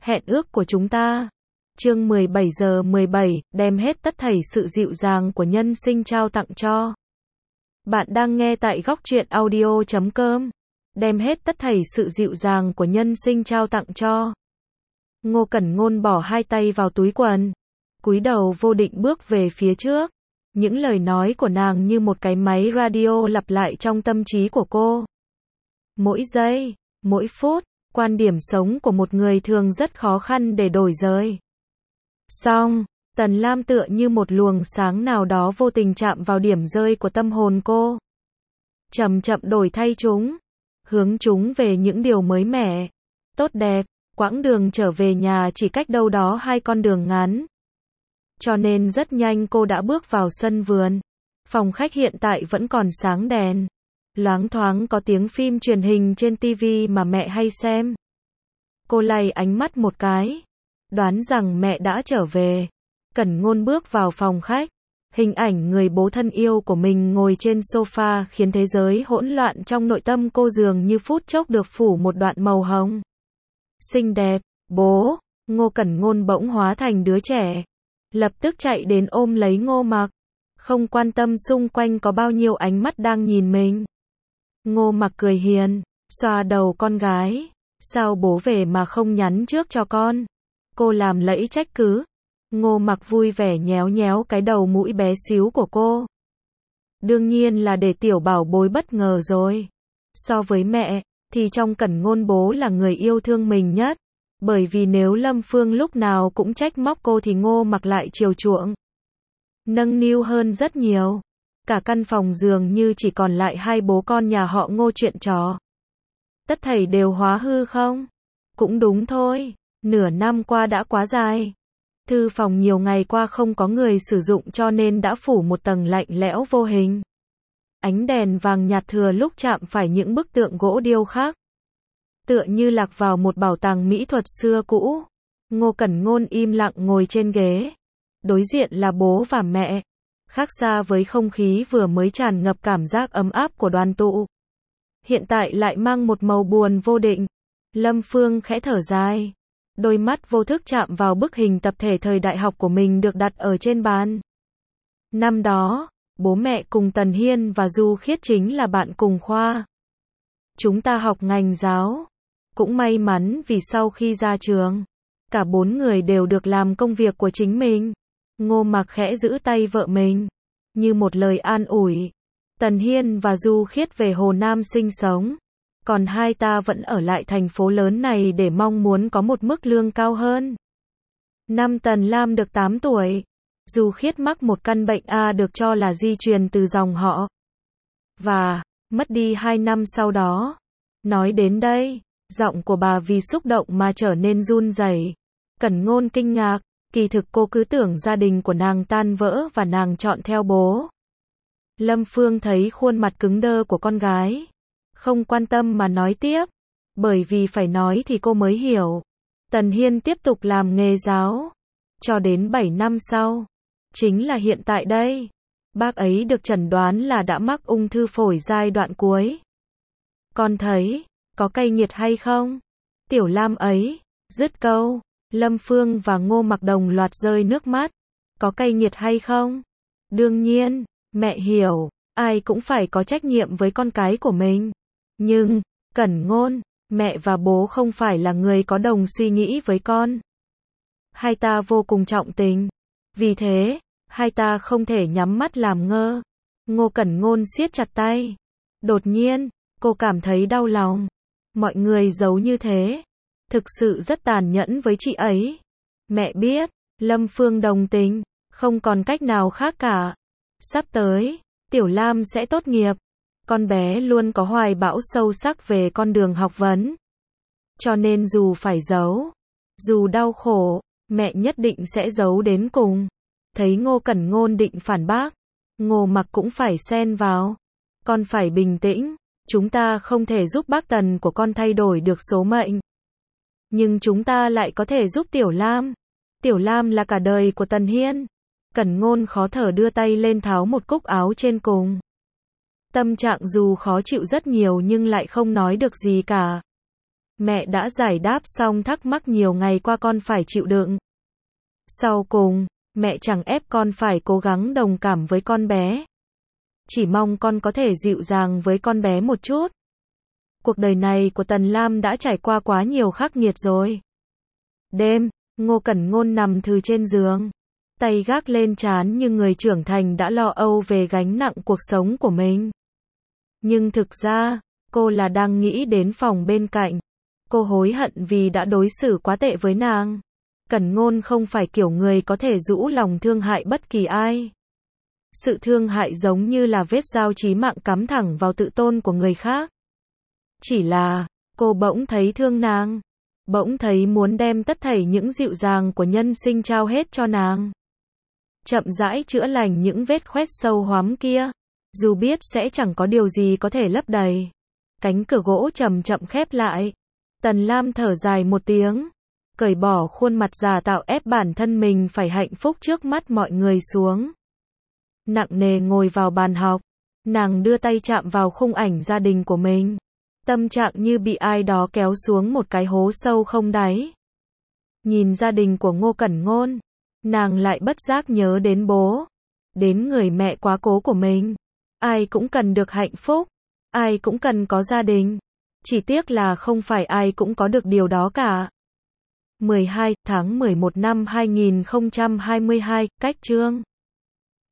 Hẹn ước của chúng ta. Chương 17 giờ 17, đem hết tất thảy sự dịu dàng của nhân sinh trao tặng cho. Bạn đang nghe tại góc truyện audio.com. Đem hết tất thảy sự dịu dàng của nhân sinh trao tặng cho. Ngô Cẩn Ngôn bỏ hai tay vào túi quần, cúi đầu vô định bước về phía trước. Những lời nói của nàng như một cái máy radio lặp lại trong tâm trí của cô. Mỗi giây, mỗi phút, quan điểm sống của một người thường rất khó khăn để đổi rời. Xong, Tần Lam tựa như một luồng sáng nào đó vô tình chạm vào điểm rơi của tâm hồn cô. Chậm chậm đổi thay chúng, hướng chúng về những điều mới mẻ, tốt đẹp. Quãng đường trở về nhà chỉ cách đâu đó 2 con đường ngắn. Cho nên rất nhanh cô đã bước vào sân vườn. Phòng khách hiện tại vẫn còn sáng đèn. Loáng thoáng có tiếng phim truyền hình trên TV mà mẹ hay xem. Cô lay ánh mắt một cái, đoán rằng mẹ đã trở về. Cẩn Ngôn bước vào phòng khách. Hình ảnh người bố thân yêu của mình ngồi trên sofa khiến thế giới hỗn loạn trong nội tâm cô dường như phút chốc được phủ một đoạn màu hồng. Xinh đẹp, bố. Ngô Cẩn Ngôn bỗng hóa thành đứa trẻ. Lập tức chạy đến ôm lấy Ngô Mặc. Không quan tâm xung quanh có bao nhiêu ánh mắt đang nhìn mình. Ngô Mặc cười hiền, xoa đầu con gái. Sao bố về mà không nhắn trước cho con? Cô làm lẫy trách cứ. Ngô Mặc vui vẻ nhéo nhéo cái đầu mũi bé xíu của cô. Đương nhiên là để tiểu bảo bối bất ngờ rồi. So với mẹ, thì trong Cẩn Ngôn bố là người yêu thương mình nhất. Bởi vì nếu Lâm Phương lúc nào cũng trách móc cô thì Ngô Mặc lại chiều chuộng, nâng niu hơn rất nhiều. Cả căn phòng dường như chỉ còn lại hai bố con nhà họ Ngô chuyện trò. Tất thảy đều hóa hư không? Cũng đúng thôi, nửa năm qua đã quá dài. Thư phòng nhiều ngày qua không có người sử dụng cho nên đã phủ một tầng lạnh lẽo vô hình. Ánh đèn vàng nhạt thừa lúc chạm phải những bức tượng gỗ điêu khắc. Tựa như lạc vào một bảo tàng mỹ thuật xưa cũ. Ngô Cẩn Ngôn im lặng ngồi trên ghế. Đối diện là bố và mẹ. Khác xa với không khí vừa mới tràn ngập cảm giác ấm áp của đoàn tụ. Hiện tại lại mang một màu buồn vô định. Lâm Phương khẽ thở dài. Đôi mắt vô thức chạm vào bức hình tập thể thời đại học của mình được đặt ở trên bàn. Năm đó, bố mẹ cùng Tần Hiên và Du Khiết chính là bạn cùng khoa. Chúng ta học ngành giáo. Cũng may mắn vì sau khi ra trường, cả 4 người đều được làm công việc của chính mình. Ngô Mặc khẽ giữ tay vợ mình, như một lời an ủi. Tần Hiên và Du Khiết về Hồ Nam sinh sống, còn hai ta vẫn ở lại thành phố lớn này để mong muốn có một mức lương cao hơn. Năm Tần Lam được 8 tuổi, Du Khiết mắc một căn bệnh A được cho là di truyền từ dòng họ. Và, mất đi 2 năm sau đó. Nói đến đây, giọng của bà vì xúc động mà trở nên run rẩy. Cẩn Ngôn kinh ngạc, kỳ thực cô cứ tưởng gia đình của nàng tan vỡ và nàng chọn theo bố. Lâm Phương thấy khuôn mặt cứng đơ của con gái, không quan tâm mà nói tiếp, bởi vì phải nói thì cô mới hiểu. Tần Hiên tiếp tục làm nghề giáo, cho đến 7 năm sau, chính là hiện tại đây. Bác ấy được chẩn đoán là đã mắc ung thư phổi giai đoạn cuối. Con thấy, có cay nghiệt hay không? Tiểu Lam ấy, dứt câu, Lâm Phương và Ngô Mặc đồng loạt rơi nước mắt. Có cay nghiệt hay không? Đương nhiên, mẹ hiểu, ai cũng phải có trách nhiệm với con cái của mình. Nhưng, Cẩn Ngôn, mẹ và bố không phải là người có đồng suy nghĩ với con. Hai ta vô cùng trọng tình. Vì thế, hai ta không thể nhắm mắt làm ngơ. Ngô Cẩn Ngôn siết chặt tay. Đột nhiên, cô cảm thấy đau lòng. Mọi người giấu như thế, thực sự rất tàn nhẫn với chị ấy. Mẹ biết, Lâm Phương đồng tình, không còn cách nào khác cả. Sắp tới, Tiểu Lam sẽ tốt nghiệp. Con bé luôn có hoài bão sâu sắc về con đường học vấn. Cho nên dù phải giấu, dù đau khổ, mẹ nhất định sẽ giấu đến cùng. Thấy Ngô Cẩn Ngôn định phản bác, Ngô Mặc cũng phải xen vào. Con phải bình tĩnh. Chúng ta không thể giúp bác Tần của con thay đổi được số mệnh. Nhưng chúng ta lại có thể giúp Tiểu Lam. Tiểu Lam là cả đời của Tần Hiên. Cẩn Ngôn khó thở đưa tay lên tháo một cúc áo trên cùng. Tâm trạng dù khó chịu rất nhiều nhưng lại không nói được gì cả. Mẹ đã giải đáp xong thắc mắc nhiều ngày qua con phải chịu đựng. Sau cùng, mẹ chẳng ép con phải cố gắng đồng cảm với con bé. Chỉ mong con có thể dịu dàng với con bé một chút. Cuộc đời này của Tần Lam đã trải qua quá nhiều khắc nghiệt rồi. Đêm, Ngô Cẩn Ngôn nằm thừ trên giường, tay gác lên trán như người trưởng thành đã lo âu về gánh nặng cuộc sống của mình. Nhưng thực ra, cô là đang nghĩ đến phòng bên cạnh. Cô hối hận vì đã đối xử quá tệ với nàng. Cẩn Ngôn không phải kiểu người có thể rũ lòng thương hại bất kỳ ai. Sự thương hại giống như là vết dao chí mạng cắm thẳng vào tự tôn của người khác. Chỉ là, cô bỗng thấy thương nàng. Bỗng thấy muốn đem tất thảy những dịu dàng của nhân sinh trao hết cho nàng. Chậm rãi chữa lành những vết khoét sâu hoắm kia. Dù biết sẽ chẳng có điều gì có thể lấp đầy. Cánh cửa gỗ chậm chậm khép lại. Tần Lam thở dài một tiếng. Cởi bỏ khuôn mặt giả tạo ép bản thân mình phải hạnh phúc trước mắt mọi người xuống. Nặng nề ngồi vào bàn học. Nàng đưa tay chạm vào khung ảnh gia đình của mình. Tâm trạng như bị ai đó kéo xuống một cái hố sâu không đáy. Nhìn gia đình của Ngô Cẩn Ngôn, nàng lại bất giác nhớ đến bố, đến người mẹ quá cố của mình. Ai cũng cần được hạnh phúc, ai cũng cần có gia đình. Chỉ tiếc là không phải ai cũng có được điều đó cả. 12 tháng 11 năm 2022, cách chương